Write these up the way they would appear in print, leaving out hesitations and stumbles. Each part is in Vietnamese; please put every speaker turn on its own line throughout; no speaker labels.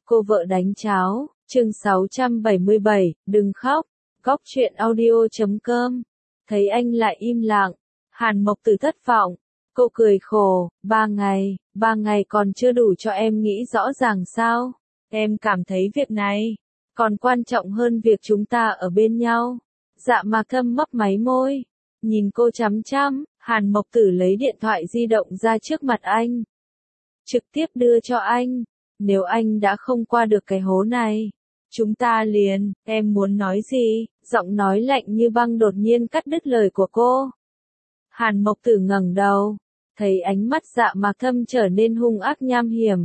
Cô vợ đánh cháo, chương 677, đừng khóc, Góc truyện audio.com. Thấy anh lại im lặng, Hàn Mộc Tử thất vọng, cô cười khổ, 3 ngày còn chưa đủ cho em nghĩ rõ ràng sao? Em cảm thấy việc này còn quan trọng hơn việc chúng ta ở bên nhau. Dạ Mạc Thâm mấp máy môi, nhìn cô chăm chăm, Hàn Mộc Tử lấy điện thoại di động ra trước mặt anh, trực tiếp đưa cho anh. Nếu anh đã không qua được cái hố này, chúng ta liền, em muốn nói gì? Giọng nói lạnh như băng đột nhiên cắt đứt lời của cô. Hàn Mộc Tử ngẩng đầu, thấy ánh mắt Dạ Mạc Thâm trở nên hung ác nham hiểm.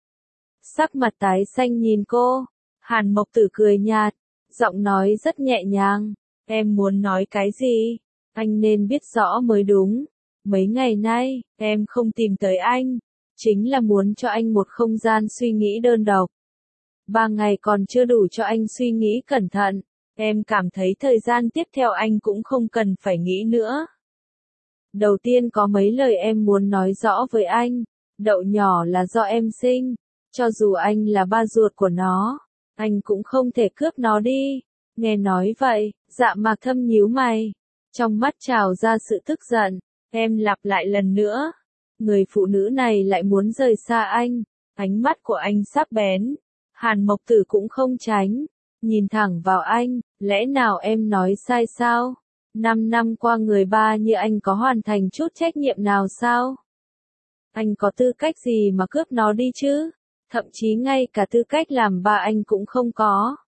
Sắc mặt tái xanh nhìn cô, Hàn Mộc Tử cười nhạt, giọng nói rất nhẹ nhàng, em muốn nói cái gì? Anh nên biết rõ mới đúng. Mấy ngày nay, em không tìm tới anh, chính là muốn cho anh một không gian suy nghĩ đơn độc. 3 ngày còn chưa đủ cho anh suy nghĩ cẩn thận, em cảm thấy thời gian tiếp theo anh cũng không cần phải nghĩ nữa. Đầu tiên có mấy lời em muốn nói rõ với anh, đậu nhỏ là do em sinh, cho dù anh là ba ruột của nó, anh cũng không thể cướp nó đi. Nghe nói vậy, Dạ Mạc Thâm nhíu mày, trong mắt trào ra sự tức giận, em lặp lại lần nữa. Người phụ nữ này lại muốn rời xa anh, ánh mắt của anh sắc bén. Hàn Mộc Tử cũng không tránh, nhìn thẳng vào anh, lẽ nào em nói sai sao? 5 năm qua người ba như anh có hoàn thành chút trách nhiệm nào sao? Anh có tư cách gì mà cướp nó đi chứ? Thậm chí ngay cả tư cách làm ba anh cũng không có.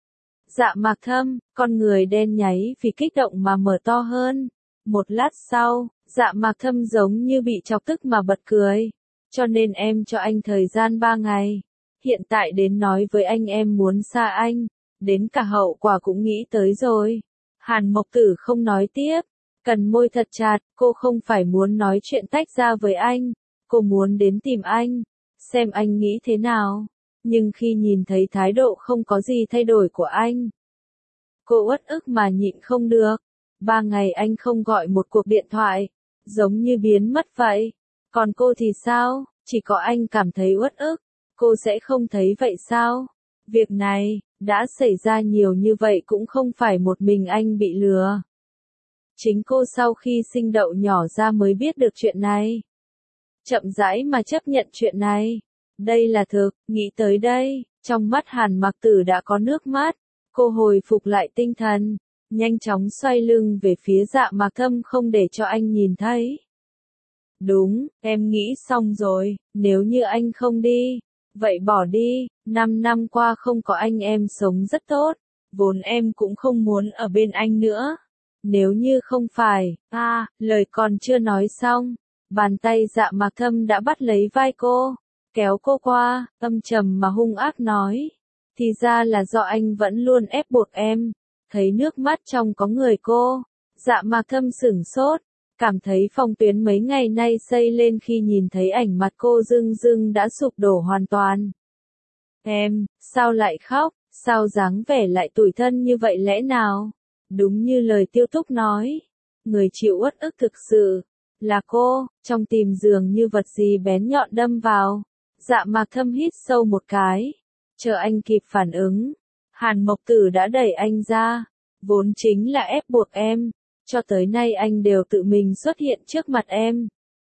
Dạ Mạc Thâm, con người đen nháy vì kích động mà mở to hơn. Một lát sau, Dạ Mạc Thâm giống như bị chọc tức mà bật cười. Cho nên em cho anh thời gian 3 ngày. Hiện tại đến nói với anh em muốn xa anh. Đến cả hậu quả cũng nghĩ tới rồi. Hàn Mộc Tử không nói tiếp. Cần môi thật chặt, cô không phải muốn nói chuyện tách ra với anh. Cô muốn đến tìm anh. Xem anh nghĩ thế nào. Nhưng khi nhìn thấy thái độ không có gì thay đổi của anh, cô uất ức mà nhịn không được. 3 ngày anh không gọi một cuộc điện thoại, giống như biến mất vậy. Còn cô thì sao? Chỉ có anh cảm thấy uất ức, cô sẽ không thấy vậy sao? Việc này đã xảy ra nhiều như vậy cũng không phải một mình anh bị lừa. Chính cô sau khi sinh đậu nhỏ ra mới biết được chuyện này. Chậm rãi mà chấp nhận chuyện này. Đây là thực, nghĩ tới đây, trong mắt Hàn Mạc Tử đã có nước mắt. Cô hồi phục lại tinh thần, nhanh chóng xoay lưng về phía Dạ Mạc Thâm không để cho anh nhìn thấy. Đúng, em nghĩ xong rồi, nếu như anh không đi, vậy bỏ đi. 5 năm qua không có anh em sống rất tốt, vốn em cũng không muốn ở bên anh nữa. Nếu như không phải, lời còn chưa nói xong, bàn tay Dạ Mạc Thâm đã bắt lấy vai cô, kéo cô qua, âm trầm mà hung ác nói. Thì ra là do anh vẫn luôn ép buộc em. Thấy nước mắt trong có người cô, Dạ Mạc Thâm sửng sốt, cảm thấy phong tuyến mấy ngày nay xây lên khi nhìn thấy ảnh mặt cô rưng rưng đã sụp đổ hoàn toàn. Em, sao lại khóc, sao dáng vẻ lại tủi thân như vậy lẽ nào? Đúng như lời Tiêu Túc nói, người chịu uất ức thực sự là cô, trong tim giường như vật gì bén nhọn đâm vào. Dạ Mạc Thâm hít sâu một cái, chờ anh kịp phản ứng, Hàn Mộc Tử đã đẩy anh ra, vốn chính là ép buộc em, cho tới nay anh đều tự mình xuất hiện trước mặt em.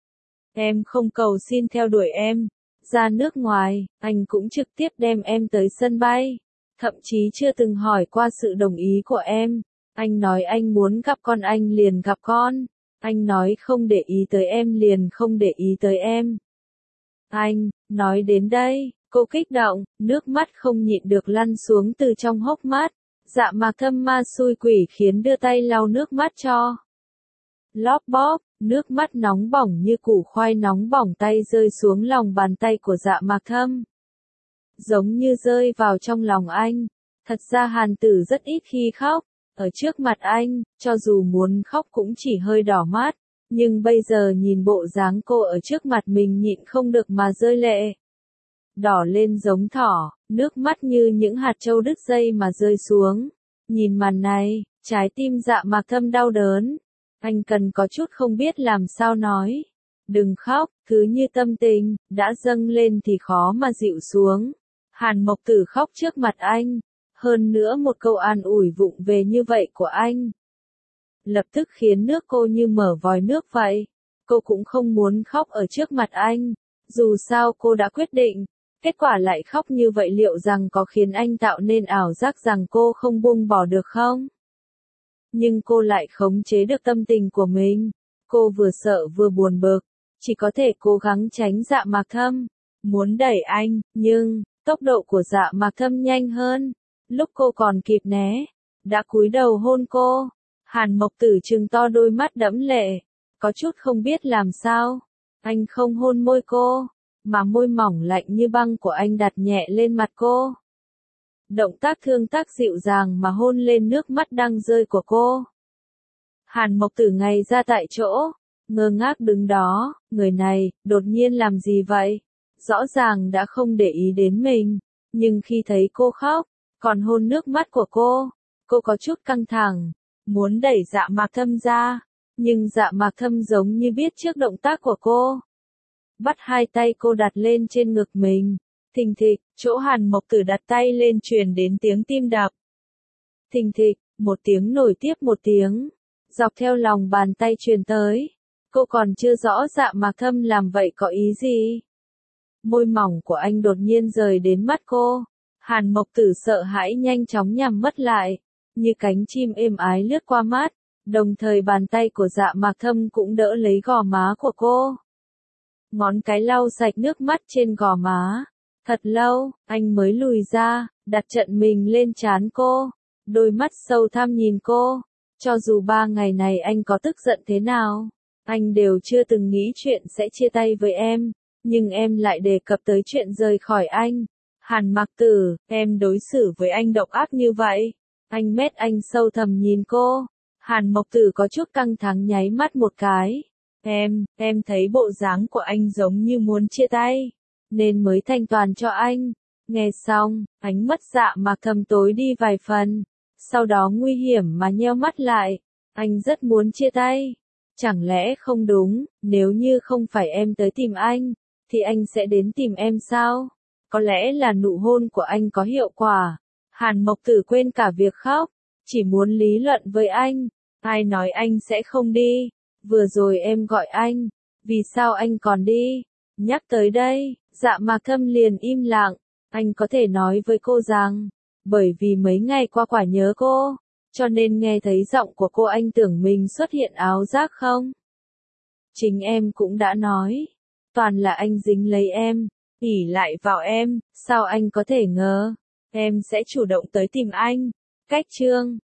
Em không cầu xin theo đuổi em, ra nước ngoài, anh cũng trực tiếp đem em tới sân bay, thậm chí chưa từng hỏi qua sự đồng ý của em. Anh nói anh muốn gặp con anh liền gặp con, anh nói không để ý tới em liền không để ý tới em. Anh, nói đến đây, cô kích động, nước mắt không nhịn được lăn xuống từ trong hốc mắt. Dạ Mạc Thâm ma xui quỷ khiến đưa tay lau nước mắt cho. Lóp bóp, nước mắt nóng bỏng như củ khoai nóng bỏng tay rơi xuống lòng bàn tay của Dạ Mạc Thâm. Giống như rơi vào trong lòng anh. Thật ra Hàn Tử rất ít khi khóc. Ở trước mặt anh, cho dù muốn khóc cũng chỉ hơi đỏ mắt. Nhưng bây giờ nhìn bộ dáng cô ở trước mặt mình nhịn không được mà rơi lệ. Đỏ lên giống thỏ, nước mắt như những hạt châu đứt dây mà rơi xuống. Nhìn màn này, trái tim Dạ Mạc Thâm đau đớn. Anh cần có chút không biết làm sao nói. Đừng khóc, cứ như tâm tình, đã dâng lên thì khó mà dịu xuống. Hàn Mộc Tử khóc trước mặt anh. Hơn nữa một câu an ủi vụng về như vậy của anh, lập tức khiến nước cô như mở vòi nước vậy. Cô cũng không muốn khóc ở trước mặt anh. Dù sao cô đã quyết định. Kết quả lại khóc như vậy liệu rằng có khiến anh tạo nên ảo giác rằng cô không buông bỏ được không? Nhưng cô lại khống chế được tâm tình của mình. Cô vừa sợ vừa buồn bực. Chỉ có thể cố gắng tránh Dạ Mạc Thâm. Muốn đẩy anh, nhưng tốc độ của Dạ Mạc Thâm nhanh hơn. Lúc cô còn kịp né, đã cúi đầu hôn cô. Hàn Mộc Tử trừng to đôi mắt đẫm lệ. Có chút không biết làm sao. Anh không hôn môi cô, mà môi mỏng lạnh như băng của anh đặt nhẹ lên mặt cô. Động tác thương tác dịu dàng mà hôn lên nước mắt đang rơi của cô. Hàn Mộc Tử ngay ra tại chỗ, ngơ ngác đứng đó, người này, đột nhiên làm gì vậy? Rõ ràng đã không để ý đến mình, nhưng khi thấy cô khóc, còn hôn nước mắt của cô có chút căng thẳng, muốn đẩy Dạ Mạc Thâm ra, nhưng Dạ Mạc Thâm giống như biết trước động tác của cô. Bắt hai tay cô đặt lên trên ngực mình. Thình thịch, chỗ Hàn Mộc Tử đặt tay lên truyền đến tiếng tim đập. Thình thịch, một tiếng nổi tiếp một tiếng, dọc theo lòng bàn tay truyền tới. Cô còn chưa rõ Dạ Mạc Thâm làm vậy có ý gì. Môi mỏng của anh đột nhiên rời đến mắt cô. Hàn Mộc Tử sợ hãi nhanh chóng nhắm mắt lại, như cánh chim êm ái lướt qua mắt, đồng thời bàn tay của Dạ Mạc Thâm cũng đỡ lấy gò má của cô. Ngón cái lau sạch nước mắt trên gò má. Thật lâu, anh mới lùi ra, đặt trận mình lên trán cô. Đôi mắt sâu thẳm nhìn cô. Cho dù 3 ngày này anh có tức giận thế nào, anh đều chưa từng nghĩ chuyện sẽ chia tay với em. Nhưng em lại đề cập tới chuyện rời khỏi anh. Hàn Mạc Tử, em đối xử với anh độc ác như vậy. Anh sâu thẳm nhìn cô. Hàn Mộc Tử có chút căng thẳng nháy mắt một cái. Em thấy bộ dáng của anh giống như muốn chia tay, nên mới thanh toàn cho anh. Nghe xong, ánh mắt Dạ Mạc Thâm tối đi vài phần, sau đó nguy hiểm mà nheo mắt lại. Anh rất muốn chia tay. Chẳng lẽ không đúng, nếu như không phải em tới tìm anh, thì anh sẽ đến tìm em sao? Có lẽ là nụ hôn của anh có hiệu quả. Hàn Mộc Tử quên cả việc khóc, chỉ muốn lý luận với anh. Ai nói anh sẽ không đi? Vừa rồi em gọi anh, vì sao anh còn đi? Nhắc tới đây, Dạ Mạc Thâm liền im lặng. Anh có thể nói với cô rằng, bởi vì mấy ngày qua quả nhớ cô, cho nên nghe thấy giọng của cô anh tưởng mình xuất hiện ảo giác không? Chính em cũng đã nói, toàn là anh dính lấy em, ỷ lại vào em, sao anh có thể ngờ em sẽ chủ động tới tìm anh? Cách chương